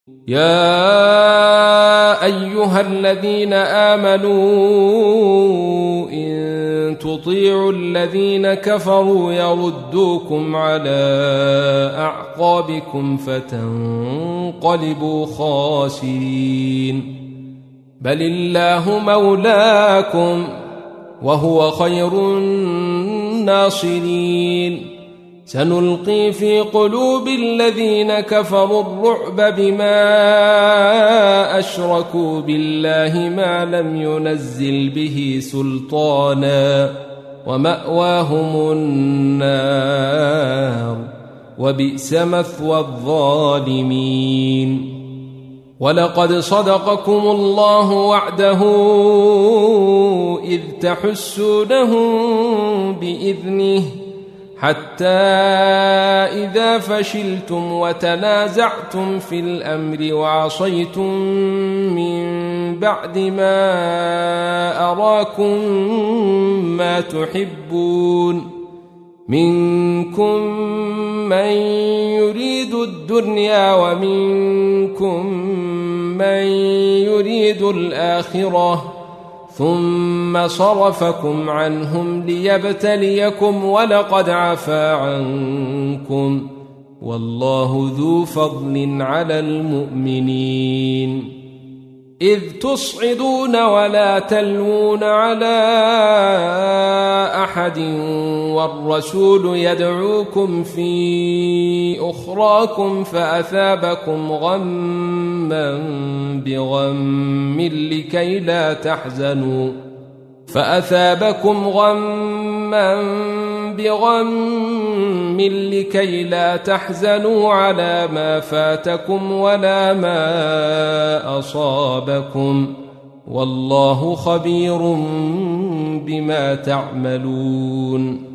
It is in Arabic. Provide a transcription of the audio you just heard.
يا أيها الذين آمنوا إن تطيعوا الذين كفروا يردوكم على أعقابكم فتنقلبوا خاسرين بل الله مولاكم وهو خير الناصرين سنلقي في قلوب الذين كفروا الرعب بما أشركوا بالله ما لم ينزل به سلطانا ومأواهم النار وبئس مثوى الظالمين ولقد صدقكم الله وعده إذ تحسونهم بإذنه حتى إذا فشلتم وتنازعتم في الأمر وعصيتم من بعد ما أراكم ما تحبون منكم من يريد الدنيا ومنكم من يريد الآخرة ثم صرفكم عنهم ليبتليكم ولقد عفا عنكم والله ذو فضل على المؤمنين إذ تصعدون ولا تلوون على أحد والرسول يدعوكم في أخراكم فأثابكم غما بغم لكي لا تحزنوا على ما فاتكم ولا ما أصابكم والله خبير بما تعملون